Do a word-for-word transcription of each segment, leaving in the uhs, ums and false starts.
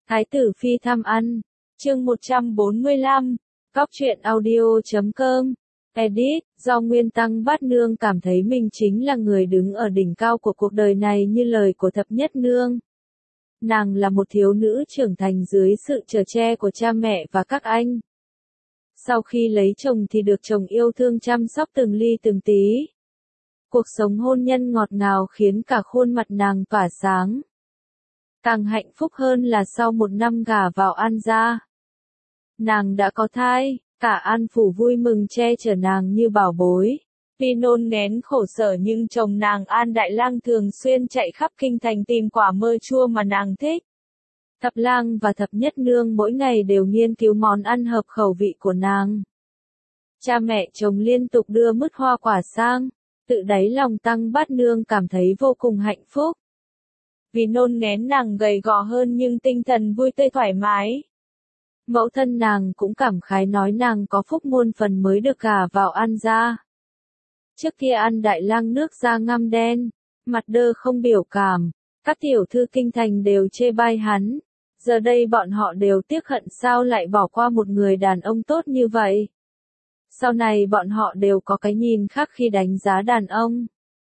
Thái tử phi thăm ăn. Chương một trăm bốn mươi lăm. Cóc truyện audio chấm com. Edit, do Nguyên Tăng Bát Nương cảm thấy mình chính là người đứng ở đỉnh cao của cuộc đời này như lời của Thập Nhất Nương. Nàng là một thiếu nữ trưởng thành dưới sự chở che của cha mẹ và các anh. Sau khi lấy chồng thì được chồng yêu thương chăm sóc từng ly từng tí. Cuộc sống hôn nhân ngọt ngào khiến cả khuôn mặt nàng tỏa sáng. Càng hạnh phúc hơn là sau một năm gả vào An gia. Nàng đã có thai, cả An phủ vui mừng che chở nàng như bảo bối. Tuy nôn nén khổ sở nhưng chồng nàng An Đại Lang thường xuyên chạy khắp kinh thành tìm quả mơ chua mà nàng thích. Thập Lang và Thập Nhất Nương mỗi ngày đều nghiên cứu món ăn hợp khẩu vị của nàng. Cha mẹ chồng liên tục đưa mứt hoa quả sang, tự đáy lòng Tăng Bát Nương cảm thấy vô cùng hạnh phúc. Vì nôn nén nàng gầy gò hơn nhưng tinh thần vui tươi thoải mái. Mẫu thân nàng cũng cảm khái nói nàng có phúc muôn phần mới được gả vào An gia. Trước kia An Đại Lang nước da ngăm đen, mặt đơ không biểu cảm, các tiểu thư kinh thành đều chê bai hắn. Giờ đây bọn họ đều tiếc hận sao lại bỏ qua một người đàn ông tốt như vậy. Sau này bọn họ đều có cái nhìn khác khi đánh giá đàn ông.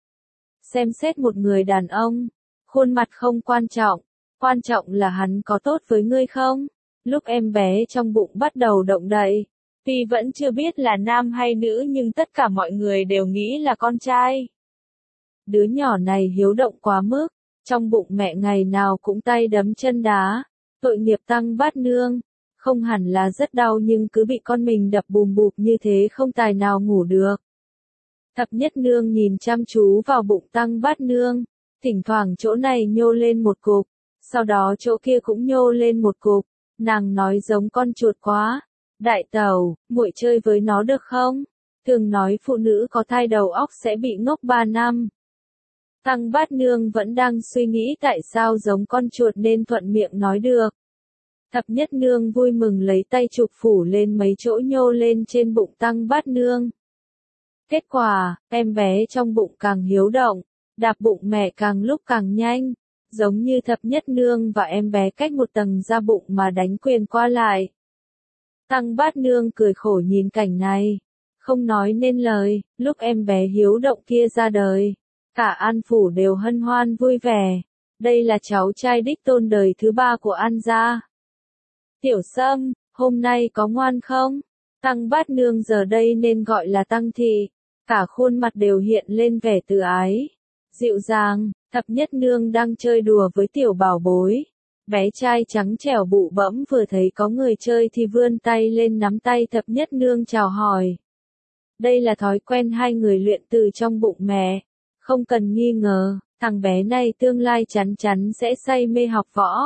Xem xét một người đàn ông, khuôn mặt không quan trọng, quan trọng là hắn có tốt với ngươi không? Lúc em bé trong bụng bắt đầu động đậy, tuy vẫn chưa biết là nam hay nữ nhưng tất cả mọi người đều nghĩ là con trai. Đứa nhỏ này hiếu động quá mức, trong bụng mẹ ngày nào cũng tay đấm chân đá, tội nghiệp Tăng Bát Nương, không hẳn là rất đau nhưng cứ bị con mình đập bùm bụp như thế không tài nào ngủ được. Thập Nhất Nương nhìn chăm chú vào bụng Tăng Bát Nương, thỉnh thoảng chỗ này nhô lên một cục, sau đó chỗ kia cũng nhô lên một cục. Nàng nói giống con chuột quá. Đại tẩu, muội chơi với nó được không? Thường nói phụ nữ có thai đầu óc sẽ bị ngốc ba năm. Tăng Bát Nương vẫn đang suy nghĩ tại sao giống con chuột nên thuận miệng nói được. Thập Nhất Nương vui mừng lấy tay chụp phủ lên mấy chỗ nhô lên trên bụng Tăng Bát Nương. Kết quả, em bé trong bụng càng hiếu động, đạp bụng mẹ càng lúc càng nhanh. Giống như Thập Nhất Nương và em bé cách một tầng da bụng mà đánh quyền qua lại. Tăng Bát Nương cười khổ nhìn cảnh này, không nói nên lời. Lúc em bé hiếu động kia ra đời, cả An phủ đều hân hoan vui vẻ. Đây là cháu trai đích tôn đời thứ ba của An gia. Tiểu Sâm, hôm nay có ngoan không? Tăng Bát Nương giờ đây nên gọi là Tăng thị, cả khuôn mặt đều hiện lên vẻ từ ái, dịu dàng. Thập Nhất Nương đang chơi đùa với tiểu bảo bối. Bé trai trắng trẻo bụ bẫm vừa thấy có người chơi thì vươn tay lên nắm tay Thập Nhất Nương chào hỏi. Đây là thói quen hai người luyện từ trong bụng mẹ. Không cần nghi ngờ, thằng bé này tương lai chắn chắn sẽ say mê học võ.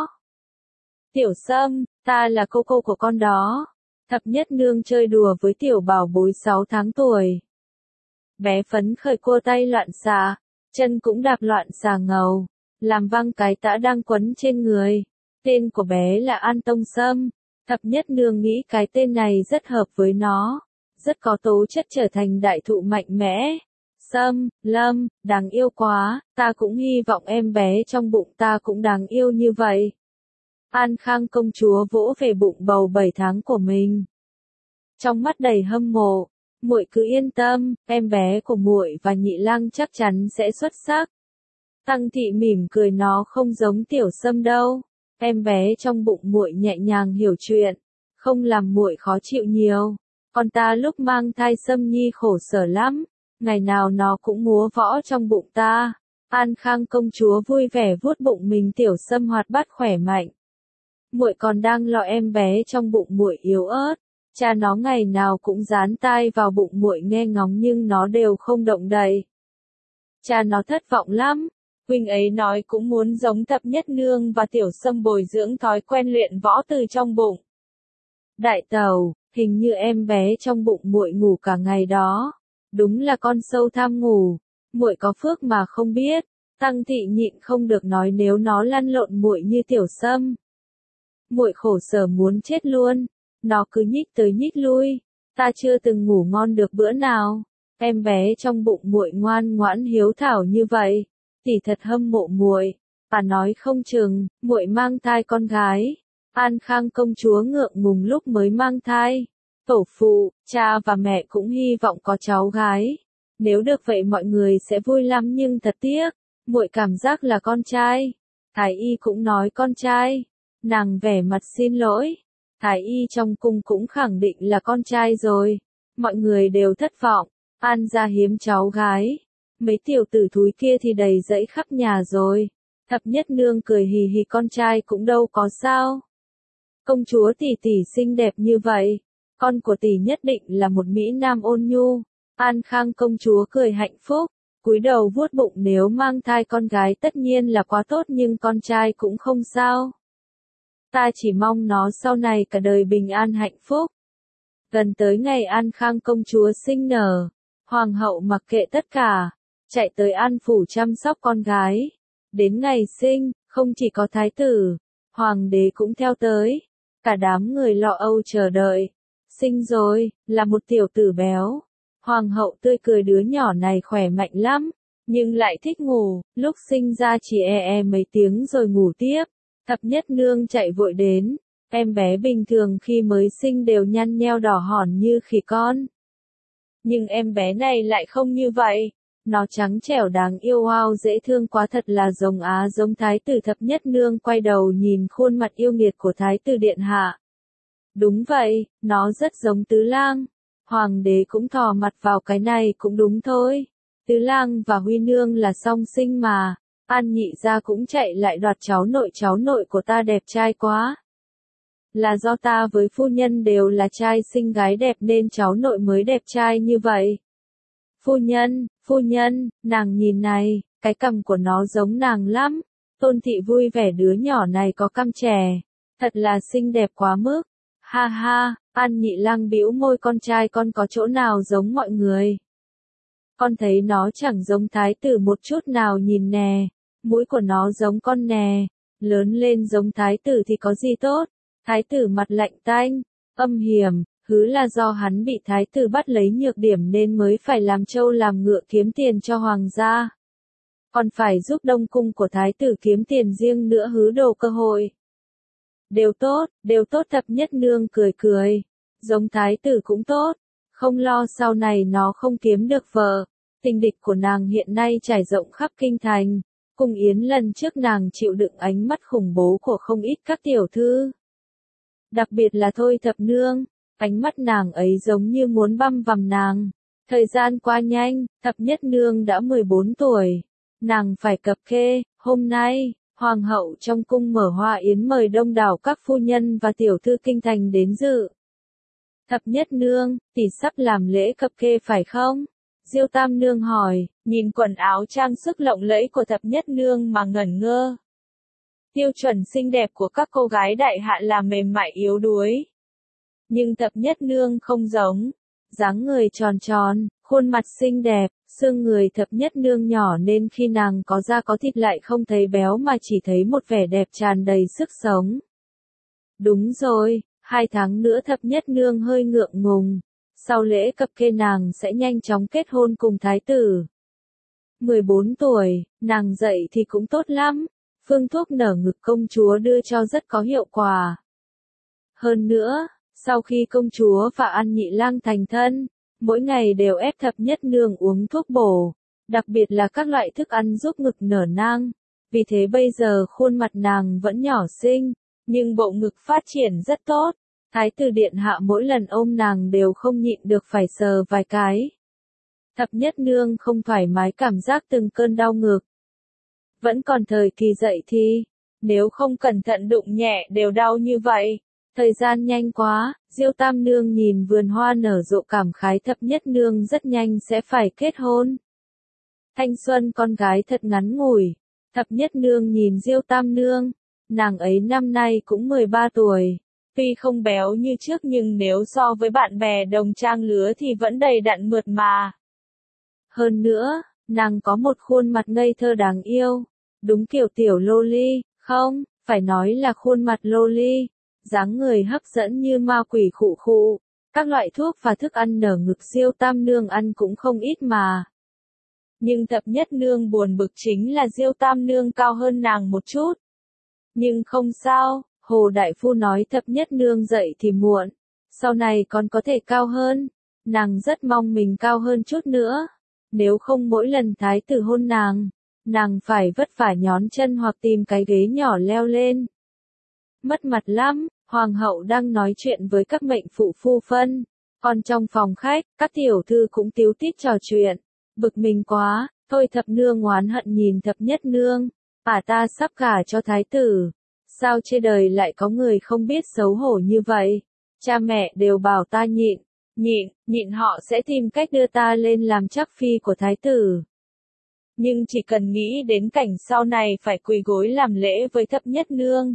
Tiểu Sâm, ta là cô cô của con đó. Thập Nhất Nương chơi đùa với tiểu bảo bối sáu tháng tuổi. Bé phấn khởi cua tay loạn xạ. Chân cũng đạp loạn xà ngầu, làm văng cái tã đang quấn trên người. Tên của bé là An Tông Sâm. Thập Nhất Nương nghĩ cái tên này rất hợp với nó, rất có tố chất trở thành đại thụ mạnh mẽ. Sâm, Lâm, đáng yêu quá, ta cũng hy vọng em bé trong bụng ta cũng đáng yêu như vậy. An Khang công chúa vỗ về bụng bầu bảy tháng của mình, trong mắt đầy hâm mộ. Muội cứ yên tâm, em bé của muội và Nhị Lang chắc chắn sẽ xuất sắc. Tăng thị mỉm cười, nó không giống Tiểu Sâm đâu. Em bé trong bụng muội nhẹ nhàng hiểu chuyện, không làm muội khó chịu nhiều. Còn ta lúc mang thai Sâm Nhi khổ sở lắm, ngày nào nó cũng múa võ trong bụng ta. An Khang công chúa vui vẻ vuốt bụng mình. Tiểu Sâm hoạt bát khỏe mạnh. Muội còn đang lo em bé trong bụng muội yếu ớt. Cha nó ngày nào cũng dán tai vào bụng muội nghe ngóng nhưng nó đều không động đậy. Cha nó thất vọng lắm. Huynh ấy nói cũng muốn giống Thập Nhất Nương và Tiểu Sâm bồi dưỡng thói quen luyện võ từ trong bụng. Đại tẩu, hình như em bé trong bụng muội ngủ cả ngày đó. Đúng là con sâu tham ngủ. Muội có phước mà không biết. Tăng thị nhịn không được nói nếu nó lăn lộn muội như Tiểu Sâm. Muội khổ sở muốn chết luôn. Nó cứ nhích tới nhích lui, ta chưa từng ngủ ngon được bữa nào. Em bé trong bụng muội ngoan ngoãn hiếu thảo như vậy, tỷ thật hâm mộ muội. Bà nói không chừng muội mang thai con gái. An Khang công chúa ngượng ngùng lúc mới mang thai. Tổ phụ, cha và mẹ cũng hy vọng có cháu gái. Nếu được vậy mọi người sẽ vui lắm nhưng thật tiếc, muội cảm giác là con trai. Thái y cũng nói con trai. Nàng vẻ mặt xin lỗi. Thái y trong cung cũng khẳng định là con trai rồi. Mọi người đều thất vọng. An gia hiếm cháu gái. Mấy tiểu tử thúi kia thì đầy rẫy khắp nhà rồi. Thập nhất nương cười hì hì con trai cũng đâu có sao. Công chúa tỷ tỷ xinh đẹp như vậy. Con của tỷ nhất định là một mỹ nam ôn nhu. An Khang công chúa cười hạnh phúc. Cúi đầu vuốt bụng nếu mang thai con gái tất nhiên là quá tốt nhưng con trai cũng không sao. Ta chỉ mong nó sau này cả đời bình an hạnh phúc. Gần tới ngày An Khang công chúa sinh nở. Hoàng hậu mặc kệ tất cả. Chạy tới An phủ chăm sóc con gái. Đến ngày sinh, không chỉ có thái tử. Hoàng đế cũng theo tới. Cả đám người lo âu chờ đợi. Sinh rồi, là một tiểu tử béo. Hoàng hậu tươi cười đứa nhỏ này khỏe mạnh lắm. Nhưng lại thích ngủ, lúc sinh ra chỉ e e mấy tiếng rồi ngủ tiếp. Thập nhất nương chạy vội đến. Em bé bình thường khi mới sinh đều nhăn nheo đỏ hòn như khỉ con. Nhưng em bé này lại không như vậy. Nó trắng trẻo đáng yêu wow dễ thương quá thật là giống á giống thái tử. Thập nhất nương quay đầu nhìn khuôn mặt yêu nghiệt của thái tử điện hạ. Đúng vậy, nó rất giống Tứ Lang. Hoàng đế cũng thò mặt vào cái này cũng đúng thôi. Tứ Lang và Huy Nương là song sinh mà. An nhị gia cũng chạy lại đoạt cháu nội cháu nội của ta đẹp trai quá. Là do ta với phu nhân đều là trai xinh gái đẹp nên cháu nội mới đẹp trai như vậy. Phu nhân, phu nhân, nàng nhìn này, cái cằm của nó giống nàng lắm. Tôn thị vui vẻ đứa nhỏ này có cằm trẻ. Thật là xinh đẹp quá mức. Ha ha, An nhị lang bĩu môi con trai con có chỗ nào giống mọi người. Con thấy nó chẳng giống thái tử một chút nào nhìn nè. Mũi của nó giống con nè. Lớn lên giống thái tử thì có gì tốt. Thái tử mặt lạnh tanh, âm hiểm, hứ là do hắn bị thái tử bắt lấy nhược điểm nên mới phải làm trâu làm ngựa kiếm tiền cho hoàng gia. Còn phải giúp đông cung của thái tử kiếm tiền riêng nữa hứ đồ cơ hội. Đều tốt, đều tốt thập nhất nương cười cười. Giống thái tử cũng tốt. Không lo sau này nó không kiếm được vợ. Tình địch của nàng hiện nay trải rộng khắp kinh thành. Cung yến lần trước nàng chịu đựng ánh mắt khủng bố của không ít các tiểu thư. Đặc biệt là Thôi thập nương. Ánh mắt nàng ấy giống như muốn băm vằm nàng. Thời gian qua nhanh, thập nhất nương đã mười bốn tuổi. Nàng phải cập kê, hôm nay. Hoàng hậu trong cung mở hoa yến mời đông đảo các phu nhân và tiểu thư kinh thành đến dự. Thập nhất nương, tỷ sắp làm lễ cập kê phải không? Diêu tam nương hỏi, nhìn quần áo trang sức lộng lẫy của thập nhất nương mà ngẩn ngơ. Tiêu chuẩn xinh đẹp của các cô gái đại hạ là mềm mại yếu đuối. Nhưng thập nhất nương không giống. Dáng người tròn tròn, khuôn mặt xinh đẹp, xương người thập nhất nương nhỏ nên khi nàng có da có thịt lại không thấy béo mà chỉ thấy một vẻ đẹp tràn đầy sức sống. Đúng rồi, hai tháng nữa thập nhất nương hơi ngượng ngùng. Sau lễ cập kê nàng sẽ nhanh chóng kết hôn cùng thái tử. mười bốn tuổi, nàng dậy thì cũng tốt lắm. Phương thuốc nở ngực công chúa đưa cho rất có hiệu quả. Hơn nữa, sau khi công chúa và An nhị lang thành thân, mỗi ngày đều ép thập nhất nương uống thuốc bổ, đặc biệt là các loại thức ăn giúp ngực nở nang. Vì thế bây giờ khuôn mặt nàng vẫn nhỏ xinh, nhưng bộ ngực phát triển rất tốt. Thái tử điện hạ mỗi lần ôm nàng đều không nhịn được phải sờ vài cái. Thập nhất nương không thoải mái cảm giác từng cơn đau ngực. Vẫn còn thời kỳ dậy thì, nếu không cẩn thận đụng nhẹ đều đau như vậy. Thời gian nhanh quá, Diêu tam nương nhìn vườn hoa nở rộ cảm khái thập nhất nương rất nhanh sẽ phải kết hôn. Thanh xuân con gái thật ngắn ngủi. Thập nhất nương nhìn Diêu tam nương, nàng ấy năm nay cũng mười ba tuổi. Tuy không béo như trước nhưng nếu so với bạn bè đồng trang lứa thì vẫn đầy đặn mượt mà. Hơn nữa, nàng có một khuôn mặt ngây thơ đáng yêu. Đúng kiểu tiểu loli, không, phải nói là khuôn mặt loli. Dáng người hấp dẫn như ma quỷ khụ khụ. Các loại thuốc và thức ăn nở ngực Diêu tam nương ăn cũng không ít mà. Nhưng thập nhất nương buồn bực chính là Diêu tam nương cao hơn nàng một chút. Nhưng không sao, Hồ Đại Phu nói thập nhất nương dậy thì muộn, sau này còn có thể cao hơn, nàng rất mong mình cao hơn chút nữa, nếu không mỗi lần thái tử hôn nàng, nàng phải vất vả nhón chân hoặc tìm cái ghế nhỏ leo lên. Mất mặt lắm, hoàng hậu đang nói chuyện với các mệnh phụ phu phân, còn trong phòng khách, các tiểu thư cũng tíu tít trò chuyện, bực mình quá, Thôi Thập Nương oán hận nhìn Thập Nhất Nương, à ta sắp gả cho thái tử, sao trên đời lại có người không biết xấu hổ như vậy, cha mẹ đều bảo ta nhịn, nhịn, nhịn họ sẽ tìm cách đưa ta lên làm trắc phi của thái tử. Nhưng chỉ cần nghĩ đến cảnh sau này phải quỳ gối làm lễ với Thập Nhất Nương,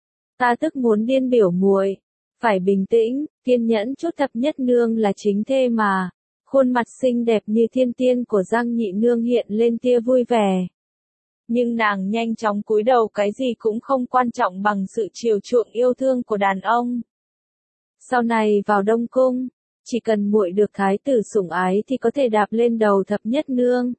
ta tức muốn điên biểu muội, phải bình tĩnh, kiên nhẫn chút. Thập Nhất Nương là chính thê mà, khuôn mặt xinh đẹp như thiên tiên của Giang Nhị Nương hiện lên tia vui vẻ. Nhưng nàng nhanh chóng cúi đầu, cái gì cũng không quan trọng bằng sự chiều chuộng yêu thương của đàn ông. Sau này vào Đông Cung, chỉ cần muội được thái tử sủng ái thì có thể đạp lên đầu Thập Nhất Nương.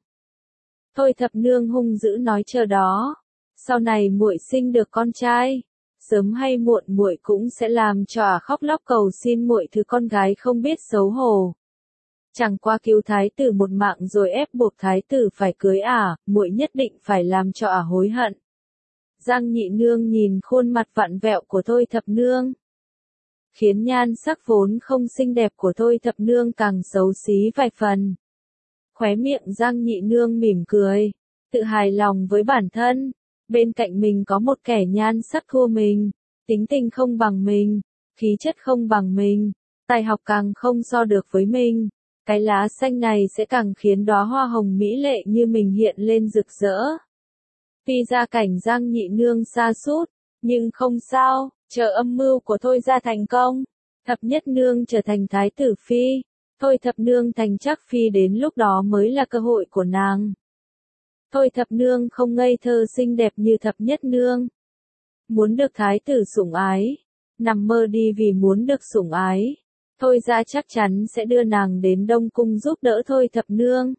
Thôi Thập Nương hung dữ nói chờ đó, sau này muội sinh được con trai, sớm hay muộn muội cũng sẽ làm cho ả khóc lóc cầu xin muội thứ con gái không biết xấu hổ. Chẳng qua cứu thái tử một mạng rồi ép buộc thái tử phải cưới ả, muội nhất định phải làm cho ả hối hận. Giang Nhị Nương nhìn khuôn mặt vặn vẹo của Thôi Thập Nương, khiến nhan sắc vốn không xinh đẹp của Thôi Thập Nương càng xấu xí vài phần. Khóe miệng Giang Nhị Nương mỉm cười, tự hài lòng với bản thân, bên cạnh mình có một kẻ nhan sắc thua mình, tính tình không bằng mình, khí chất không bằng mình, tài học càng không so được với mình. Cái lá xanh này sẽ càng khiến đóa hoa hồng mỹ lệ như mình hiện lên rực rỡ. Tuy gia cảnh Giang Nhị Nương sa sút, nhưng không sao, chờ âm mưu của Thôi gia thành công, Thập Nhất Nương trở thành thái tử phi, Thôi Thập Nương thành trắc phi, đến lúc đó mới là cơ hội của nàng. Thôi Thập Nương không ngây thơ xinh đẹp như Thập Nhất Nương. Muốn được thái tử sủng ái, nằm mơ đi, vì muốn được sủng ái. Thôi gia chắc chắn sẽ đưa nàng đến Đông Cung giúp đỡ Thôi Thập Nương.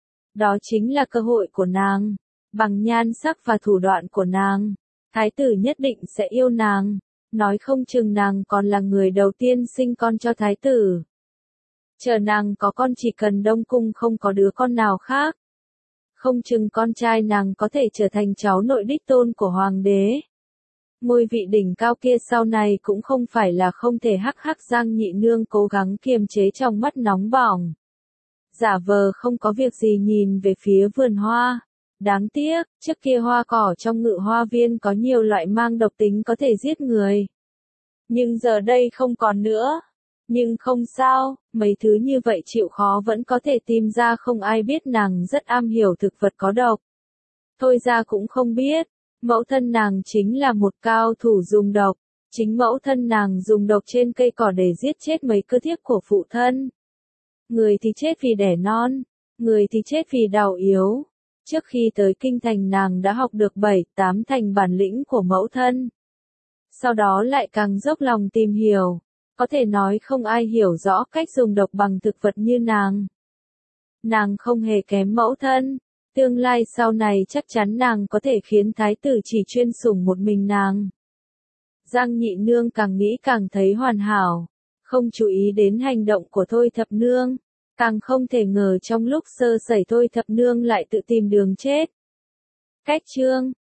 Đó chính là cơ hội của nàng, bằng nhan sắc và thủ đoạn của nàng, thái tử nhất định sẽ yêu nàng, nói không chừng nàng còn là người đầu tiên sinh con cho thái tử. Chờ nàng có con, chỉ cần Đông Cung không có đứa con nào khác, không chừng con trai nàng có thể trở thành cháu nội đích tôn của hoàng đế. Ngôi vị đỉnh cao kia sau này cũng không phải là không thể. Hắc hắc. Giang Nhị Nương cố gắng kiềm chế trong mắt nóng bỏng, giả vờ không có việc gì nhìn về phía vườn hoa. Đáng tiếc, trước kia hoa cỏ trong Ngự Hoa Viên có nhiều loại mang độc tính có thể giết người, nhưng giờ đây không còn nữa. Nhưng không sao, mấy thứ như vậy chịu khó vẫn có thể tìm ra, không ai biết nàng rất am hiểu thực vật có độc. Thôi ra cũng không biết, mẫu thân nàng chính là một cao thủ dùng độc, chính mẫu thân nàng dùng độc trên cây cỏ để giết chết mấy cơ thiếp của phụ thân. Người thì chết vì đẻ non, người thì chết vì đau yếu. Trước khi tới kinh thành nàng đã học được bảy, tám thành bản lĩnh của mẫu thân. Sau đó lại càng dốc lòng tìm hiểu. Có thể nói không ai hiểu rõ cách dùng độc bằng thực vật như nàng. Nàng không hề kém mẫu thân. Tương lai sau này chắc chắn nàng có thể khiến thái tử chỉ chuyên sủng một mình nàng. Giang Nhị Nương càng nghĩ càng thấy hoàn hảo. Không chú ý đến hành động của Thôi Thập Nương. Càng không thể ngờ trong lúc sơ sẩy Thôi Thập Nương lại tự tìm đường chết. Cách chương